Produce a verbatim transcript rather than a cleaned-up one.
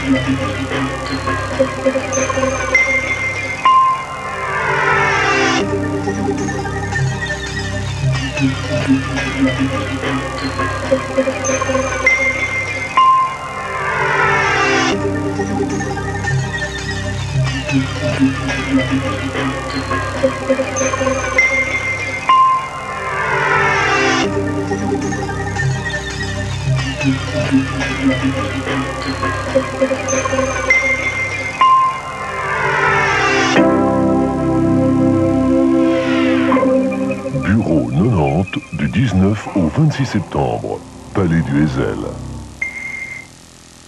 Bureau quatre-vingt-dix du dix-neuf au vingt-six septembre, Palais du Hetzel.